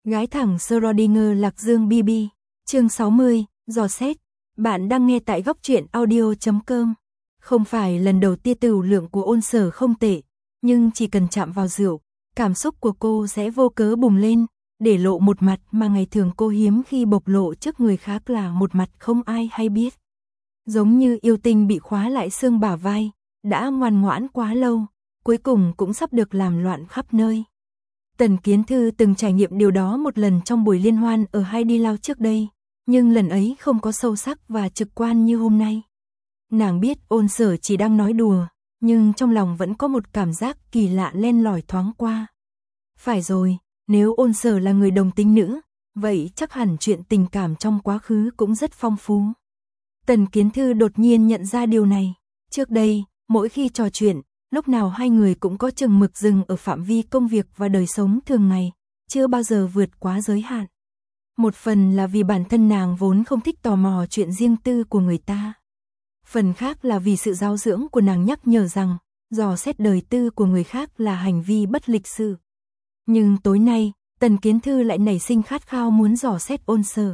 Gái thẳng Schrödinger Lạc Dương BB, chương 60, dò xét. Bạn đang nghe tại góc truyện audio.com. Không phải lần đầu tia tửu lượng của Ôn Sở không tệ, nhưng chỉ cần chạm vào rượu, cảm xúc của cô sẽ vô cớ bùng lên, để lộ một mặt mà ngày thường cô hiếm khi bộc lộ trước người khác, là một mặt không ai hay biết. Giống như yêu tinh bị khóa lại xương bả vai, đã ngoan ngoãn quá lâu, cuối cùng cũng sắp được làm loạn khắp nơi. Tần Kiến Thư từng trải nghiệm điều đó một lần trong buổi liên hoan ở Heidi Lao trước đây, nhưng lần ấy không có sâu sắc và trực quan như hôm nay. Nàng biết Ôn Sở chỉ đang nói đùa, nhưng trong lòng vẫn có một cảm giác kỳ lạ len lỏi thoáng qua. Phải rồi, nếu Ôn Sở là người đồng tính nữ, vậy chắc hẳn chuyện tình cảm trong quá khứ cũng rất phong phú. Tần Kiến Thư đột nhiên nhận ra điều này. Trước đây, mỗi khi trò chuyện, lúc nào hai người cũng có chừng mực dừng ở phạm vi công việc và đời sống thường ngày, chưa bao giờ vượt quá giới hạn. Một phần là vì bản thân nàng vốn không thích tò mò chuyện riêng tư của người ta. Phần khác là vì sự giáo dưỡng của nàng nhắc nhở rằng, dò xét đời tư của người khác là hành vi bất lịch sự. Nhưng tối nay, Tần Kiến Thư lại nảy sinh khát khao muốn dò xét Ôn Sở.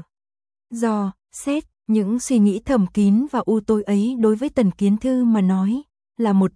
Dò xét, những suy nghĩ thầm kín và u tối ấy đối với Tần Kiến Thư mà nói, là một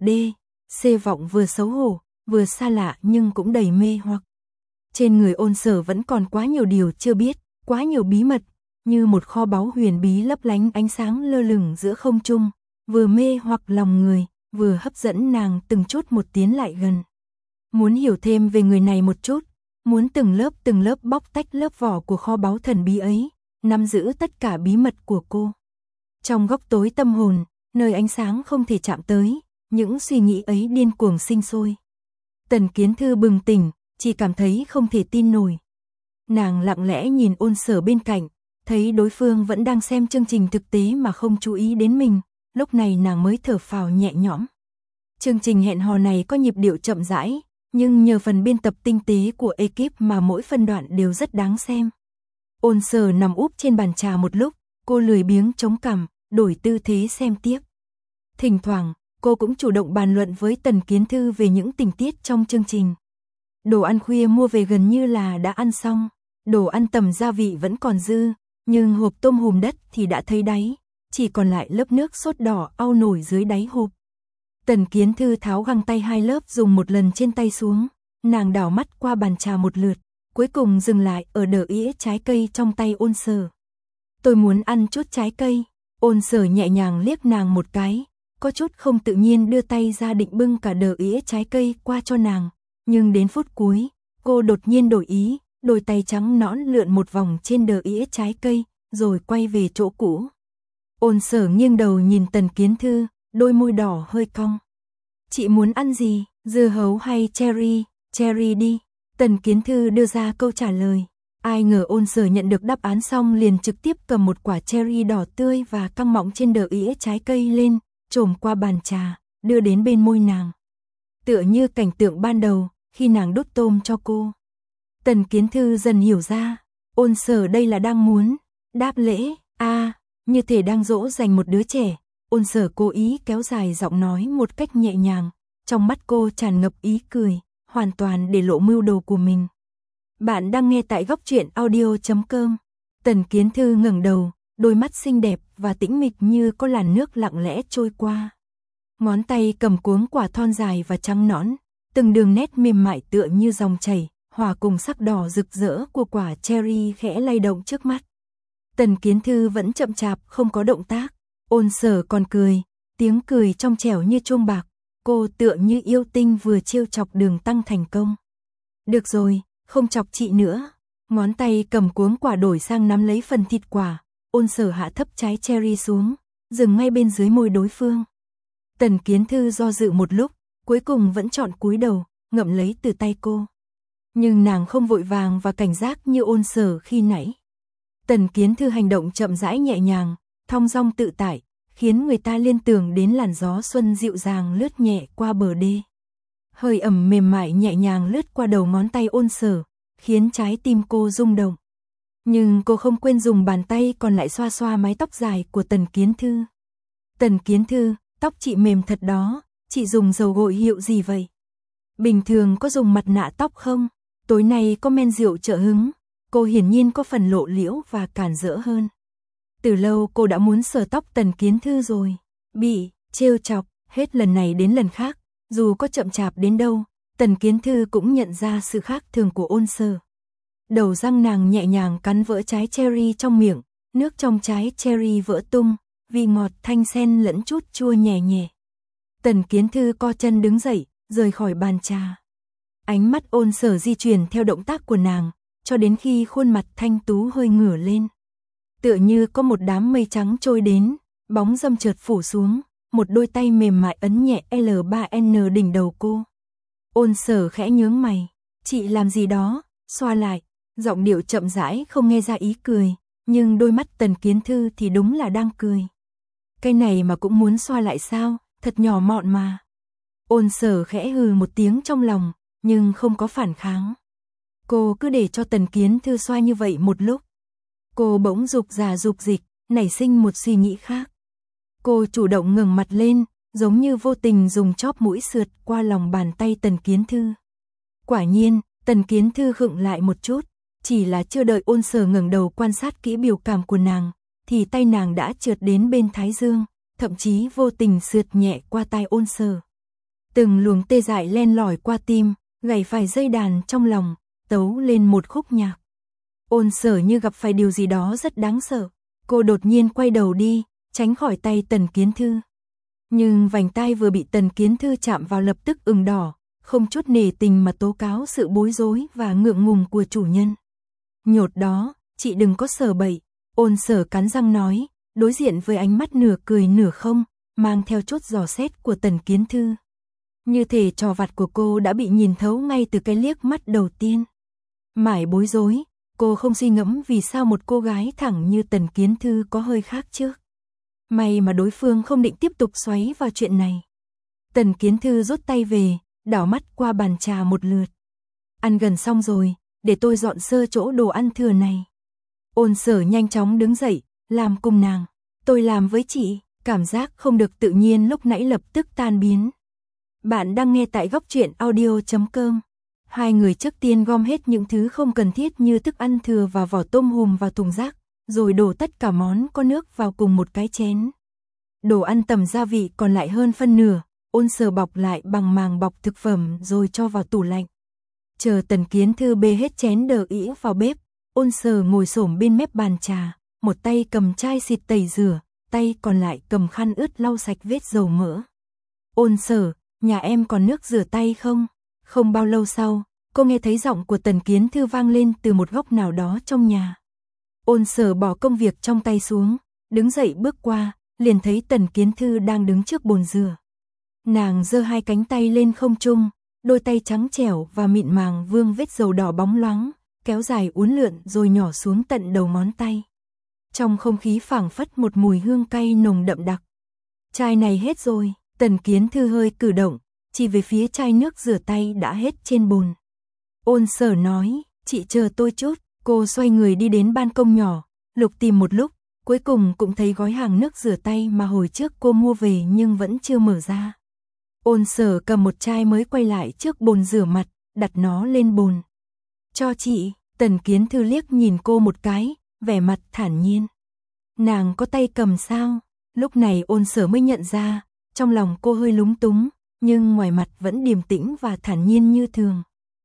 C vọng vừa xấu hổ, vừa xa lạ nhưng cũng đầy mê hoặc. Trên người Ôn Sở vẫn còn quá nhiều điều chưa biết, quá nhiều bí mật, như một kho báu huyền bí lấp lánh ánh sáng lơ lửng giữa không trung, vừa mê hoặc lòng người, vừa hấp dẫn nàng từng chút một tiến lại gần. Muốn hiểu thêm về người này một chút, muốn từng lớp bóc tách lớp vỏ của kho báu thần bí ấy, nắm giữ tất cả bí mật của cô. Trong góc tối tâm hồn, nơi ánh sáng không thể chạm tới, những suy nghĩ ấy điên cuồng sinh sôi. Tần Kiến Thư bừng tỉnh, chỉ cảm thấy không thể tin nổi. Nàng lặng lẽ nhìn Ôn Sở bên cạnh, thấy đối phương vẫn đang xem chương trình thực tế mà không chú ý đến mình, lúc này nàng mới thở phào nhẹ nhõm. Chương trình hẹn hò này có nhịp điệu chậm rãi, nhưng nhờ phần biên tập tinh tế của ekip mà mỗi phân đoạn đều rất đáng xem. Ôn Sở nằm úp trên bàn trà một lúc, cô lười biếng chống cằm, đổi tư thế xem tiếp. Thỉnh thoảng, cô cũng chủ động bàn luận với Tần Kiến Thư về những tình tiết trong chương trình. Đồ ăn khuya mua về gần như là đã ăn xong, đồ ăn tầm gia vị vẫn còn dư, nhưng hộp tôm hùm đất thì đã thấy đáy, chỉ còn lại lớp nước sốt đỏ au nổi dưới đáy hộp. Tần Kiến Thư tháo găng tay 2 lớp dùng một lần trên tay xuống, nàng đảo mắt qua bàn trà một lượt, cuối cùng dừng lại ở đờ ĩa trái cây trong tay Ôn Sở. Tôi muốn ăn chút trái cây. Ôn Sở nhẹ nhàng liếc nàng một cái, có chút không tự nhiên đưa tay ra định bưng cả đờ ĩa trái cây qua cho nàng, nhưng đến phút cuối, cô đột nhiên đổi ý, đôi tay trắng nõn lượn một vòng trên đờ ĩa trái cây, rồi quay về chỗ cũ. Ôn Sở nghiêng đầu nhìn Tần Kiến Thư, đôi môi đỏ hơi cong. Chị muốn ăn gì, dưa hấu hay cherry? Cherry đi. Tần Kiến Thư đưa ra câu trả lời. Ai ngờ Ôn Sở nhận được đáp án xong liền trực tiếp cầm một quả cherry đỏ tươi và căng mọng trên đờ ĩa trái cây lên, chồm qua bàn trà, đưa đến bên môi nàng. Tựa như cảnh tượng ban đầu, khi nàng đút tôm cho cô. Tần Kiến Thư dần hiểu ra, Ôn Sở đây là đang muốn đáp lễ, như thể đang dỗ dành một đứa trẻ. Ôn Sở cố ý kéo dài giọng nói một cách nhẹ nhàng, trong mắt cô tràn ngập ý cười, hoàn toàn để lộ mưu đồ của mình. Bạn đang nghe tại góc truyện audio.com. Tần Kiến Thư ngẩng đầu, đôi mắt xinh đẹp và tĩnh mịch như có làn nước lặng lẽ trôi qua. Ngón tay cầm cuống quả thon dài và trắng nõn, từng đường nét mềm mại tựa như dòng chảy, hòa cùng sắc đỏ rực rỡ của quả cherry khẽ lay động trước mắt. Tần Kiến Thư vẫn chậm chạp không có động tác. Ôn Sở còn cười, tiếng cười trong trẻo như chuông bạc, cô tựa như yêu tinh vừa trêu chọc Đường Tăng thành công. Được rồi, không chọc chị nữa. Ngón tay cầm cuống quả đổi sang nắm lấy phần thịt quả, Ôn Sở hạ thấp trái cherry xuống, dừng ngay bên dưới môi đối phương. Tần Kiến Thư do dự một lúc, cuối cùng vẫn chọn cúi đầu, ngậm lấy từ tay cô. Nhưng nàng không vội vàng và cảnh giác như Ôn Sở khi nãy. Tần Kiến Thư hành động chậm rãi nhẹ nhàng, thong dong tự tại, khiến người ta liên tưởng đến làn gió xuân dịu dàng lướt nhẹ qua bờ đê. Hơi ẩm mềm mại nhẹ nhàng lướt qua đầu ngón tay Ôn Sở, khiến trái tim cô rung động. Nhưng cô không quên dùng bàn tay còn lại xoa xoa mái tóc dài của Tần Kiến Thư. Tần Kiến Thư, tóc chị mềm thật đó, chị dùng dầu gội hiệu gì vậy? Bình thường có dùng mặt nạ tóc không? Tối nay có men rượu trợ hứng. cô hiển nhiên có phần lộ liễu và cản rỡ hơn. Từ lâu cô đã muốn sờ tóc Tần Kiến Thư rồi, bị trêu chọc hết lần này đến lần khác, dù có chậm chạp đến đâu, Tần Kiến Thư cũng nhận ra sự khác thường của Ôn Sở. Đầu răng nàng nhẹ nhàng cắn vỡ trái cherry trong miệng, nước trong trái cherry vỡ tung, vị ngọt thanh xen lẫn chút chua nhẹ nhẹ. Tần Kiến Thư co chân đứng dậy, rời khỏi bàn trà. Ánh mắt Ôn Sở di chuyển theo động tác của nàng, cho đến khi khuôn mặt thanh tú hơi ngửa lên. Tựa như có một đám mây trắng trôi đến, bóng râm chợt phủ xuống, một đôi tay mềm mại ấn nhẹ L3N đỉnh đầu cô. Ôn Sở khẽ nhướng mày, chị làm gì đó, xoa lại, giọng điệu chậm rãi không nghe ra ý cười, nhưng đôi mắt Tần Kiến Thư thì đúng là đang cười. Cái này mà cũng muốn xoa lại sao, thật nhỏ mọn mà. Ôn Sở khẽ hừ một tiếng trong lòng, nhưng không có phản kháng. Cô cứ để cho Tần Kiến Thư xoa như vậy một lúc. Cô bỗng dục giả dục dịch, nảy sinh một suy nghĩ khác. Cô chủ động ngẩng mặt lên, giống như vô tình dùng chóp mũi sượt qua lòng bàn tay Tần Kiến Thư. Quả nhiên, Tần Kiến Thư khựng lại một chút, chỉ là chưa đợi Ôn Sở ngẩng đầu quan sát kỹ biểu cảm của nàng, thì tay nàng đã trượt đến bên thái dương, thậm chí vô tình sượt nhẹ qua tai Ôn Sở. Từng luồng tê dại len lỏi qua tim, gảy phải dây đàn trong lòng, tấu lên một khúc nhạc. Ôn Sở như gặp phải điều gì đó rất đáng sợ, cô đột nhiên quay đầu đi, tránh khỏi tay Tần Kiến Thư. Nhưng vành tai vừa bị Tần Kiến Thư chạm vào lập tức ửng đỏ, không chút nể tình mà tố cáo sự bối rối và ngượng ngùng của chủ nhân. Nhột đó, chị đừng có sờ bậy, Ôn Sở cắn răng nói, đối diện với ánh mắt nửa cười nửa không, mang theo chút dò xét của Tần Kiến Thư. Như thể trò vặt của cô đã bị nhìn thấu ngay từ cái liếc mắt đầu tiên. Mãi bối rối, cô không suy ngẫm vì sao một cô gái thẳng như Tần Kiến Thư có hơi khác trước. May mà đối phương không định tiếp tục xoáy vào chuyện này. Tần Kiến Thư rút tay về, đảo mắt qua bàn trà một lượt. Ăn gần xong rồi, để tôi dọn sơ chỗ đồ ăn thừa này. Ôn Sở nhanh chóng đứng dậy, làm cùng nàng. Tôi làm với chị, cảm giác không được tự nhiên lúc nãy lập tức tan biến. Bạn đang nghe tại góc truyện audio.com. Hai người trước tiên gom hết những thứ không cần thiết như thức ăn thừa và vỏ tôm hùm vào thùng rác, rồi đổ tất cả món có nước vào cùng một cái chén. Đồ ăn tầm gia vị còn lại hơn phân nửa, Ôn Sở bọc lại bằng màng bọc thực phẩm rồi cho vào tủ lạnh. Chờ Tần Kiến Thư bê hết chén đờ ĩ vào bếp, Ôn Sở ngồi xổm bên mép bàn trà, một tay cầm chai xịt tẩy rửa, tay còn lại cầm khăn ướt lau sạch vết dầu mỡ. Ôn Sở, nhà em còn nước rửa tay không? Không bao lâu sau, cô nghe thấy giọng của Tần Kiến Thư vang lên từ một góc nào đó trong nhà. Ôn Sở bỏ công việc trong tay xuống, đứng dậy bước qua, liền thấy Tần Kiến Thư đang đứng trước bồn rửa. Nàng giơ hai cánh tay lên không trung, đôi tay trắng trẻo và mịn màng vương vết dầu đỏ bóng loáng, kéo dài uốn lượn rồi nhỏ xuống tận đầu ngón tay. Trong không khí phảng phất một mùi hương cay nồng đậm đặc. Chai này hết rồi, Tần Kiến Thư hơi cử động, chỉ về phía chai nước rửa tay đã hết trên bồn. Ôn Sở nói, chị chờ tôi chút, cô xoay người đi đến ban công nhỏ, lục tìm một lúc, cuối cùng cũng thấy gói hàng nước rửa tay mà hồi trước cô mua về nhưng vẫn chưa mở ra. Ôn Sở cầm một chai mới quay lại trước bồn rửa mặt, đặt nó lên bồn. Cho chị, Tần Kiến Thư liếc nhìn cô một cái, vẻ mặt thản nhiên. Nàng có tay cầm sao? Lúc này Ôn Sở mới nhận ra, trong lòng cô hơi lúng túng, nhưng ngoài mặt vẫn điềm tĩnh và thản nhiên như thường.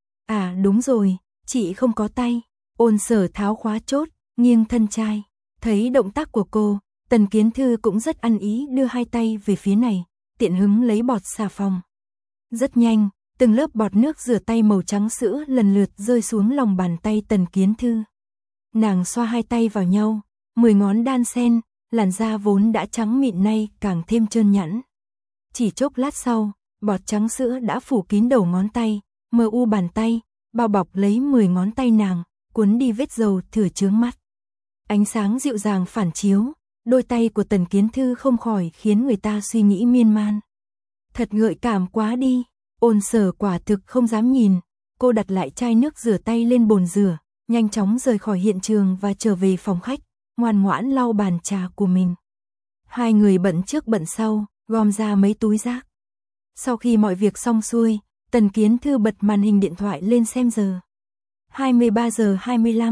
À đúng rồi, chị không có tay. Ôn Sở tháo khóa chốt, nghiêng thân chai. Thấy động tác của cô, Tần Kiến Thư cũng rất ăn ý đưa hai tay về phía này, tiện hứng lấy bọt xà phòng. Rất nhanh, từng lớp bọt nước rửa tay màu trắng sữa lần lượt rơi xuống lòng bàn tay Tần Kiến Thư. Nàng xoa hai tay vào nhau, 10 ngón đan xen, làn da vốn đã trắng mịn nay càng thêm trơn nhẵn. Chỉ chốc lát sau, bọt trắng sữa đã phủ kín đầu ngón tay, mờ u bàn tay, bao bọc lấy 10 ngón tay nàng, cuốn đi vết dầu thừa chướng mắt. Ánh sáng dịu dàng phản chiếu, đôi tay của Tần Kiến Thư không khỏi khiến người ta suy nghĩ miên man. Thật gợi cảm quá đi, Ôn Sở quả thực không dám nhìn, cô đặt lại chai nước rửa tay lên bồn rửa, nhanh chóng rời khỏi hiện trường và trở về phòng khách, ngoan ngoãn lau bàn trà của mình. Hai người bận trước bận sau, gom ra mấy túi rác. Sau khi mọi việc xong xuôi, Tần Kiến Thư bật màn hình điện thoại lên xem giờ. 23 giờ 25,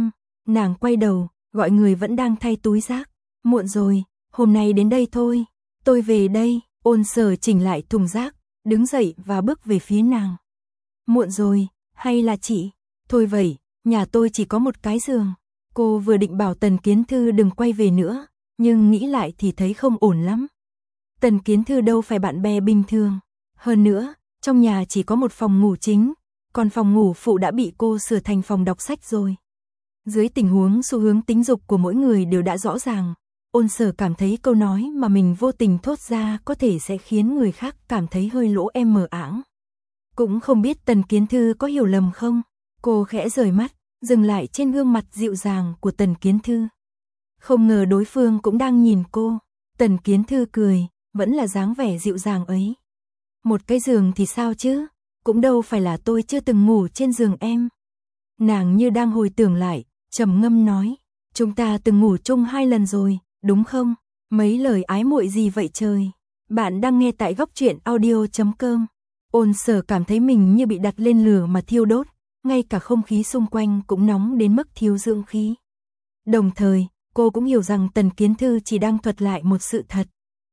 Nàng quay đầu, gọi người vẫn đang thay túi rác. Muộn rồi, hôm nay đến đây thôi. Tôi về đây. Ôn Sở chỉnh lại thùng rác, đứng dậy và bước về phía nàng. Muộn rồi, hay là chị? Thôi vậy, nhà tôi chỉ có một cái giường. Cô vừa định bảo Tần Kiến Thư đừng quay về nữa, nhưng nghĩ lại thì thấy không ổn lắm. Tần Kiến Thư đâu phải bạn bè bình thường. Hơn nữa, trong nhà chỉ có một phòng ngủ chính, còn phòng ngủ phụ đã bị cô sửa thành phòng đọc sách rồi. Dưới tình huống xu hướng tính dục của mỗi người đều đã rõ ràng, Ôn Sở cảm thấy câu nói mà mình vô tình thốt ra có thể sẽ khiến người khác cảm thấy hơi lỗ mờ ảng. Cũng không biết Tần Kiến Thư có hiểu lầm không? Cô khẽ rời mắt, dừng lại trên gương mặt dịu dàng của Tần Kiến Thư. Không ngờ đối phương cũng đang nhìn cô. Tần Kiến Thư cười, vẫn là dáng vẻ dịu dàng ấy. Một cái giường thì sao chứ? Cũng đâu phải là tôi chưa từng ngủ trên giường em. Nàng như đang hồi tưởng lại, trầm ngâm nói. Chúng ta từng ngủ chung 2 lần rồi, đúng không? Mấy lời ái muội gì vậy trời? Bạn đang nghe tại Góc Truyện Audio.com. Ôn Sở cảm thấy mình như bị đặt lên lửa mà thiêu đốt, ngay cả không khí xung quanh cũng nóng đến mức thiếu dưỡng khí. Đồng thời, cô cũng hiểu rằng Tần Kiến Thư chỉ đang thuật lại một sự thật.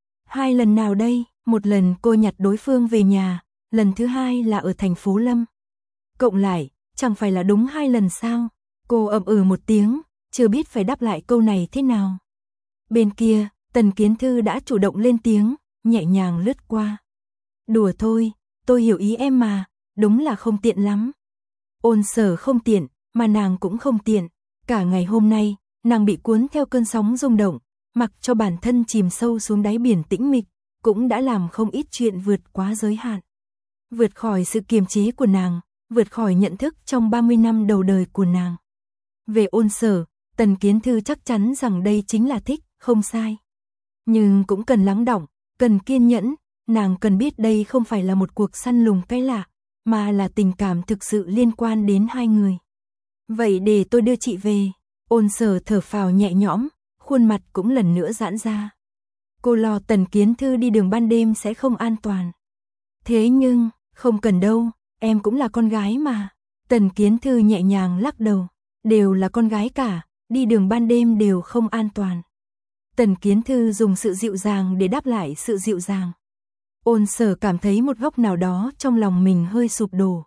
2 lần nào đây? Một lần cô nhặt đối phương về nhà, lần thứ 2 là ở thành phố Lâm. Cộng lại, chẳng phải là đúng 2 lần sao? Cô ậm một tiếng, chưa biết phải đáp lại câu này thế nào. Bên kia, Tần Kiến Thư đã chủ động lên tiếng, nhẹ nhàng lướt qua. Đùa thôi, tôi hiểu ý em mà, đúng là không tiện lắm. Ôn Sở không tiện, mà nàng cũng không tiện. Cả ngày hôm nay, nàng bị cuốn theo cơn sóng rung động, mặc cho bản thân chìm sâu xuống đáy biển tĩnh mịch, cũng đã làm không ít chuyện vượt quá giới hạn. Vượt khỏi sự kiềm chế của nàng, vượt khỏi nhận thức trong 30 năm đầu đời của nàng. Về Ôn Sở, Tần Kiến Thư chắc chắn rằng đây chính là thích, không sai. Nhưng cũng cần lắng đọng, cần kiên nhẫn, nàng cần biết đây không phải là một cuộc săn lùng cái lạ, mà là tình cảm thực sự liên quan đến hai người. Vậy để tôi đưa chị về. Ôn Sở thở phào nhẹ nhõm, khuôn mặt cũng lần nữa giãn ra. Cô lo Tần Kiến Thư đi đường ban đêm sẽ không an toàn. Thế nhưng, không cần đâu, em cũng là con gái mà. Tần Kiến Thư nhẹ nhàng lắc đầu, đều là con gái cả, đi đường ban đêm đều không an toàn. Tần Kiến Thư dùng sự dịu dàng để đáp lại sự dịu dàng. Ôn Sở cảm thấy một góc nào đó trong lòng mình hơi sụp đổ.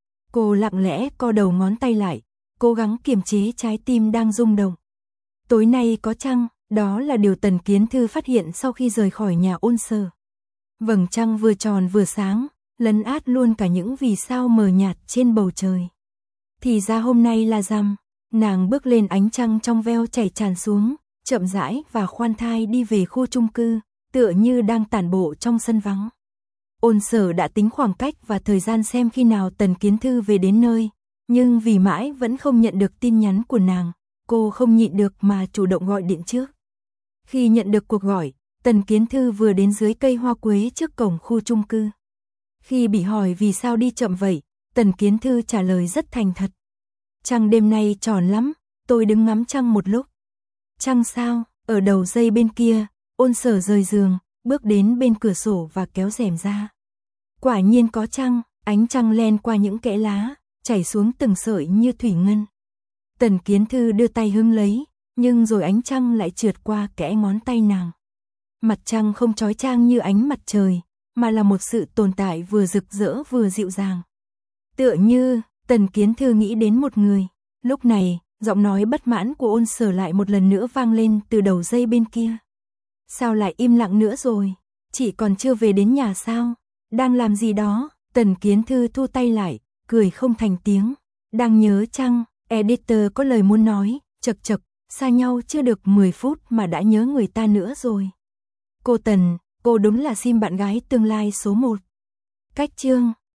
Cô lặng lẽ co đầu ngón tay lại, cố gắng kiềm chế trái tim đang rung động. Tối nay có trăng, đó là điều Tần Kiến Thư phát hiện sau khi rời khỏi nhà Ôn Sở. Vầng trăng vừa tròn vừa sáng, lấn át luôn cả những vì sao mờ nhạt trên bầu trời. Thì ra hôm nay là rằm, nàng bước lên ánh trăng trong veo chảy tràn xuống, chậm rãi và khoan thai đi về khu chung cư, tựa như đang tản bộ trong sân vắng. Ôn Sở đã tính khoảng cách và thời gian xem khi nào Tần Kiến Thư về đến nơi, nhưng vì mãi vẫn không nhận được tin nhắn của nàng, cô không nhịn được mà chủ động gọi điện trước. Khi nhận được cuộc gọi, Tần Kiến Thư vừa đến dưới cây hoa quế trước cổng khu chung cư. Khi bị hỏi vì sao đi chậm vậy, Tần Kiến Thư trả lời rất thành thật. Trăng đêm nay tròn lắm, tôi đứng ngắm trăng một lúc. Trăng sao? Ở đầu dây bên kia, Ôn Sở rời giường, bước đến bên cửa sổ và kéo rèm ra. Quả nhiên có trăng, ánh trăng len qua những kẽ lá, chảy xuống từng sợi như thủy ngân. Tần Kiến Thư đưa tay hứng lấy, nhưng rồi ánh trăng lại trượt qua kẽ ngón tay nàng. Mặt trăng không chói chang như ánh mặt trời, mà là một sự tồn tại vừa rực rỡ vừa dịu dàng. Tựa như, Tần Kiến Thư nghĩ đến một người. Lúc này, giọng nói bất mãn của Ôn Sở lại một lần nữa vang lên từ đầu dây bên kia. Sao lại im lặng nữa rồi? Chị còn chưa về đến nhà sao? Đang làm gì đó? Tần Kiến Thư thu tay lại, cười không thành tiếng. Đang nhớ chăng? Editor có lời muốn nói, chật chật, xa nhau chưa được 10 phút mà đã nhớ người ta nữa rồi. Cô Tần, cô đúng là sim bạn gái tương lai số 1. Cách chương